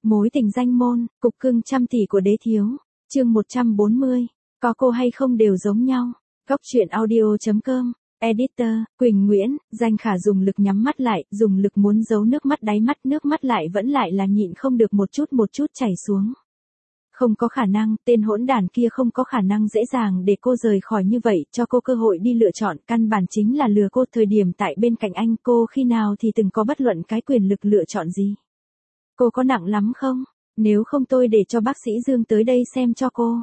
Mối tình danh môn, cục cưng trăm tỷ của đế thiếu. Chương 140. Có cô hay không đều giống nhau. Góc truyện audio.com. Editor, Quỳnh Nguyễn. Danh Khả dùng lực nhắm mắt lại, dùng lực muốn giấu nước mắt đáy mắt, nước mắt lại vẫn lại là nhịn không được một chút chảy xuống. Không có khả năng, tên hỗn đản kia không có khả năng dễ dàng để cô rời khỏi như vậy, cho cô cơ hội đi lựa chọn, căn bản chính là lừa cô. Thời điểm tại bên cạnh anh, cô khi nào thì từng có bất luận cái quyền lực lựa chọn gì. Cô có nặng lắm không? Nếu không tôi để cho bác sĩ Dương tới đây xem cho cô.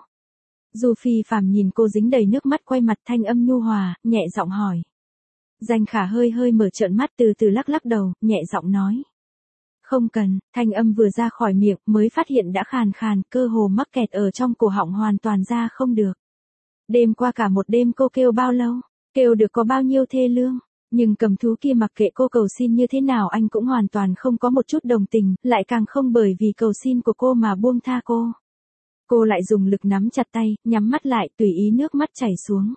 Du Phi Phạm nhìn cô dính đầy nước mắt, quay mặt, thanh âm nhu hòa, nhẹ giọng hỏi. Danh Khả hơi mở trợn mắt, từ từ lắc đầu, nhẹ giọng nói. Không cần. Thanh âm vừa ra khỏi miệng mới phát hiện đã khàn khàn, cơ hồ mắc kẹt ở trong cổ họng, hoàn toàn ra không được. Đêm qua cả một đêm cô kêu bao lâu? Kêu được có bao nhiêu thê lương? Nhưng cầm thú kia mặc kệ cô cầu xin như thế nào anh cũng hoàn toàn không có một chút đồng tình, lại càng không bởi vì cầu xin của cô mà buông tha cô. Cô lại dùng lực nắm chặt tay, nhắm mắt lại, tùy ý nước mắt chảy xuống.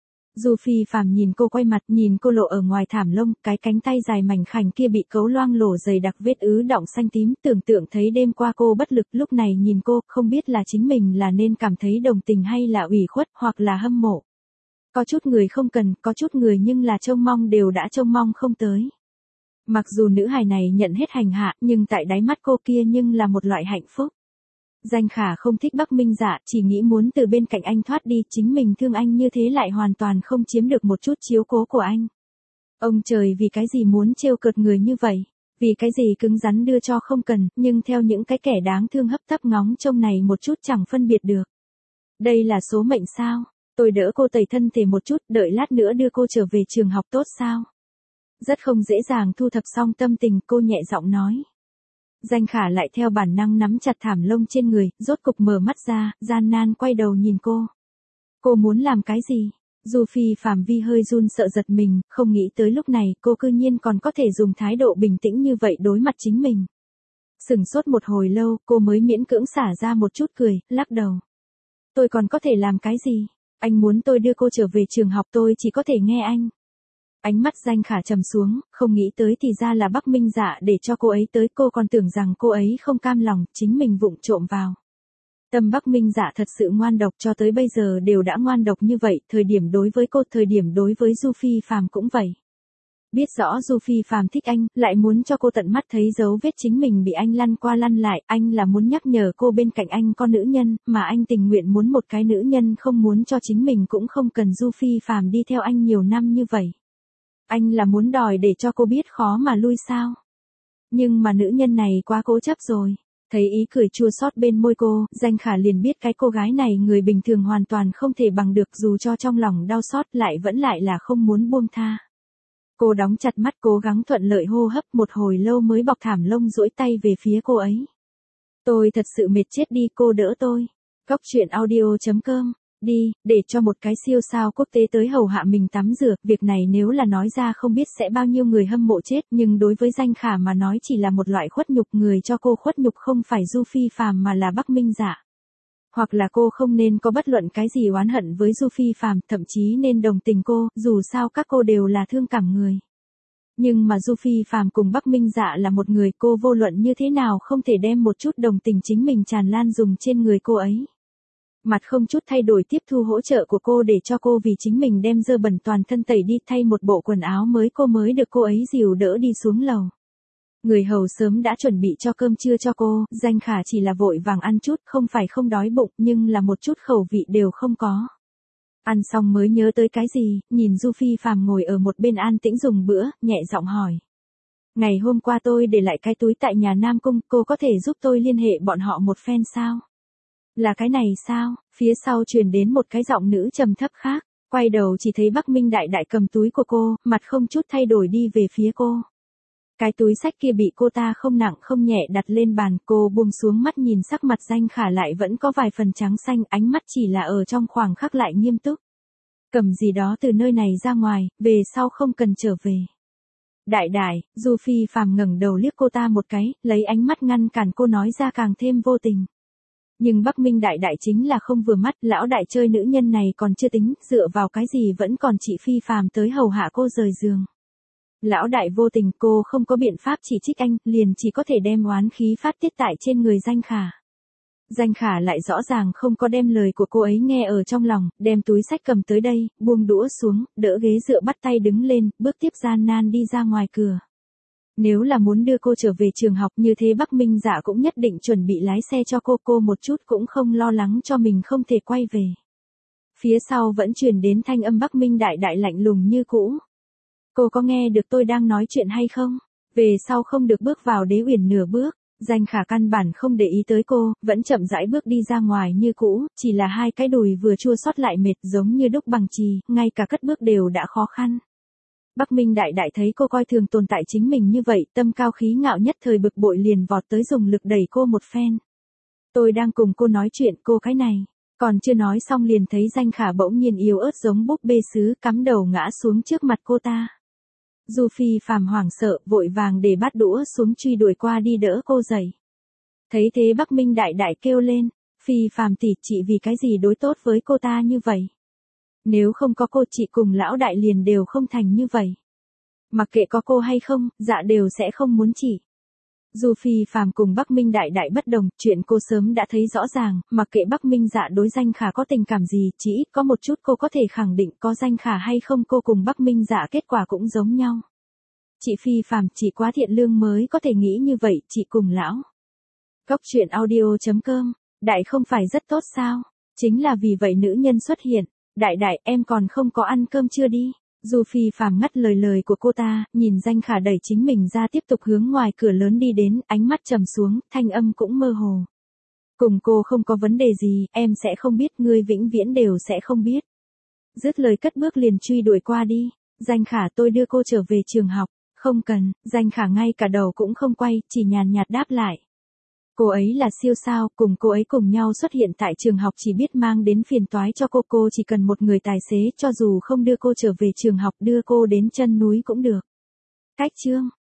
Du Phi Phạm nhìn cô, quay mặt, nhìn cô lộ ở ngoài thảm lông, cái cánh tay dài mảnh khảnh kia bị cấu loang lổ dày đặc vết ứ đọng xanh tím, tưởng tượng thấy đêm qua cô bất lực, lúc này nhìn cô, không biết là chính mình là nên cảm thấy đồng tình hay là ủy khuất, hoặc là hâm mộ. Có chút người không cần, có chút người nhưng là trông mong đều đã trông mong không tới. Mặc dù nữ hài này nhận hết hành hạ, nhưng tại đáy mắt cô kia nhưng là một loại hạnh phúc. Danh Khả không thích Bắc Minh Dạ, chỉ nghĩ muốn từ bên cạnh anh thoát đi, chính mình thương anh như thế lại hoàn toàn không chiếm được một chút chiếu cố của anh. Ông trời, vì cái gì muốn trêu cợt người như vậy? Vì cái gì cứng rắn đưa cho không cần, nhưng theo những cái kẻ đáng thương hấp tấp ngóng trông này một chút chẳng phân biệt được. Đây là số mệnh sao? Tôi đỡ cô tẩy thân thể một chút, đợi lát nữa đưa cô trở về trường học tốt sao? Rất không dễ dàng thu thập xong tâm tình, cô nhẹ giọng nói. Danh Khả lại theo bản năng nắm chặt thảm lông trên người, rốt cục mở mắt ra, gian nan quay đầu nhìn cô. Cô muốn làm cái gì? Du Phi Phạm Vi hơi run sợ giật mình, không nghĩ tới lúc này cô cư nhiên còn có thể dùng thái độ bình tĩnh như vậy đối mặt chính mình. Sửng sốt một hồi lâu, cô mới miễn cưỡng xả ra một chút cười, lắc đầu. Tôi còn có thể làm cái gì? Anh muốn tôi đưa cô trở về trường học, tôi chỉ có thể nghe anh. Ánh mắt Danh Khả trầm xuống, không nghĩ tới thì ra là Bắc Minh Dạ để cho cô ấy tới, cô còn tưởng rằng cô ấy không cam lòng, chính mình vụng trộm vào. Tâm Bắc Minh Dạ thật sự ngoan độc, cho tới bây giờ đều đã ngoan độc như vậy, thời điểm đối với cô, thời điểm đối với Du Phi Phạm cũng vậy. Biết rõ Du Phi Phạm thích anh, lại muốn cho cô tận mắt thấy dấu vết chính mình bị anh lăn qua lăn lại, anh là muốn nhắc nhở cô bên cạnh anh có nữ nhân, mà anh tình nguyện muốn một cái nữ nhân, không muốn cho chính mình cũng không cần Du Phi Phạm đi theo anh nhiều năm như vậy. Anh là muốn đòi để cho cô biết khó mà lui sao. Nhưng mà nữ nhân này quá cố chấp rồi. Thấy ý cười chua xót bên môi cô, Danh Khả liền biết cái cô gái này người bình thường hoàn toàn không thể bằng được, dù cho trong lòng đau xót lại vẫn lại là không muốn buông tha. Cô đóng chặt mắt, cố gắng thuận lợi hô hấp, một hồi lâu mới bọc thảm lông duỗi tay về phía cô ấy. Tôi thật sự mệt chết đi, cô đỡ tôi. Góc truyện audio.com. Đi, để cho một cái siêu sao quốc tế tới hầu hạ mình tắm rửa, việc này nếu là nói ra không biết sẽ bao nhiêu người hâm mộ chết, nhưng đối với Danh Khả mà nói chỉ là một loại khuất nhục, người cho cô khuất nhục không phải Du Phi Phạm mà là Bắc Minh Dạ. Hoặc là cô không nên có bất luận cái gì oán hận với Du Phi Phạm, thậm chí nên đồng tình cô, dù sao các cô đều là thương cảm người. Nhưng mà Du Phi Phạm cùng Bắc Minh Dạ là một người, cô vô luận như thế nào không thể đem một chút đồng tình chính mình tràn lan dùng trên người cô ấy. Mặt không chút thay đổi tiếp thu hỗ trợ của cô để cho cô vì chính mình đem dơ bẩn toàn thân tẩy đi, thay một bộ quần áo mới, cô mới được cô ấy dìu đỡ đi xuống lầu. Người hầu sớm đã chuẩn bị cho cơm trưa cho cô, Danh Khả chỉ là vội vàng ăn chút, không phải không đói bụng, nhưng là một chút khẩu vị đều không có. Ăn xong mới nhớ tới cái gì, nhìn Du Phi Phạm ngồi ở một bên an tĩnh dùng bữa, nhẹ giọng hỏi. Ngày hôm qua tôi để lại cái túi tại nhà Nam Cung, cô có thể giúp tôi liên hệ bọn họ một phen sao? Là cái này sao? Phía sau truyền đến một cái giọng nữ trầm thấp khác, quay đầu chỉ thấy Bắc Minh Đại cầm túi của cô, mặt không chút thay đổi đi về phía cô. Cái túi xách kia bị cô ta không nặng không nhẹ đặt lên bàn, cô buông xuống mắt nhìn sắc mặt Danh Khả lại vẫn có vài phần trắng xanh, ánh mắt chỉ là ở trong khoảng khắc lại nghiêm túc. Cầm gì đó từ nơi này ra ngoài, về sau không cần trở về. Đại, Du Phi Phạm ngẩng đầu liếc cô ta một cái, lấy ánh mắt ngăn cản cô nói ra càng thêm vô tình. Nhưng Bắc Minh Đại chính là không vừa mắt, lão đại chơi nữ nhân này còn chưa tính, dựa vào cái gì vẫn còn chị Phi Phạm tới hầu hạ cô rời giường. Lão đại vô tình, cô không có biện pháp chỉ trích anh, liền chỉ có thể đem oán khí phát tiết tại trên người Danh Khả. Danh Khả lại rõ ràng không có đem lời của cô ấy nghe ở trong lòng, đem túi xách cầm tới đây, buông đũa xuống, đỡ ghế dựa bắt tay đứng lên, bước tiếp gian nan đi ra ngoài cửa. Nếu là muốn đưa cô trở về trường học như thế Bắc Minh Dạ cũng nhất định chuẩn bị lái xe cho cô một chút cũng không lo lắng cho mình không thể quay về. Phía sau vẫn truyền đến thanh âm Bắc Minh Đại Đại lạnh lùng như cũ. Cô có nghe được tôi đang nói chuyện hay không? Về sau không được bước vào Đế Uyển nửa bước. Danh Khả căn bản không để ý tới cô, vẫn chậm rãi bước đi ra ngoài như cũ, chỉ là hai cái đùi vừa chua xót lại mệt giống như đúc bằng chì, ngay cả cất bước đều đã khó khăn. Bắc Minh Đại Đại thấy cô coi thường tồn tại chính mình như vậy, tâm cao khí ngạo nhất thời bực bội liền vọt tới dùng lực đẩy cô một phen. Tôi đang cùng cô nói chuyện, cô cái này. Còn chưa nói xong liền thấy Danh Khả bỗng nhiên yếu ớt giống búp bê sứ cắm đầu ngã xuống trước mặt cô ta. Du Phi Phàm hoảng sợ, vội vàng để bát đũa xuống truy đuổi qua đi đỡ cô dậy. Thấy thế Bắc Minh Đại Đại kêu lên, Phi Phàm tỷ, chị vì cái gì đối tốt với cô ta như vậy? Nếu không có cô chị cùng lão đại liền đều không thành như vậy. Mặc kệ có cô hay không, dạ đều sẽ không muốn chị. Du Phi Phàm cùng Bắc Minh Đại Đại bất đồng, chuyện cô sớm đã thấy rõ ràng, mặc kệ Bắc Minh Dạ đối Danh Khả có tình cảm gì, chỉ ít có một chút cô có thể khẳng định có Danh Khả hay không cô cùng Bắc Minh Dạ kết quả cũng giống nhau. Chị Phi Phàm chỉ quá thiện lương mới có thể nghĩ như vậy, chị cùng lão. Góc truyện audio.com, Đại không phải rất tốt sao? Chính là vì vậy nữ nhân xuất hiện, Đại Đại em còn không có ăn cơm chưa đi? Du Phi Phàm ngắt lời của cô ta, nhìn Danh Khả đẩy chính mình ra tiếp tục hướng ngoài cửa lớn đi đến, ánh mắt trầm xuống, thanh âm cũng mơ hồ. Cùng cô không có vấn đề gì, em sẽ không biết, ngươi vĩnh viễn đều sẽ không biết. Dứt lời cất bước liền truy đuổi qua đi. Danh Khả, tôi đưa cô trở về trường học. Không cần. Danh Khả ngay cả đầu cũng không quay, chỉ nhàn nhạt đáp lại. Cô ấy là siêu sao, cùng cô ấy cùng nhau xuất hiện tại trường học chỉ biết mang đến phiền toái cho cô chỉ cần một người tài xế, cho dù không đưa cô trở về trường học đưa cô đến chân núi cũng được. Cách chương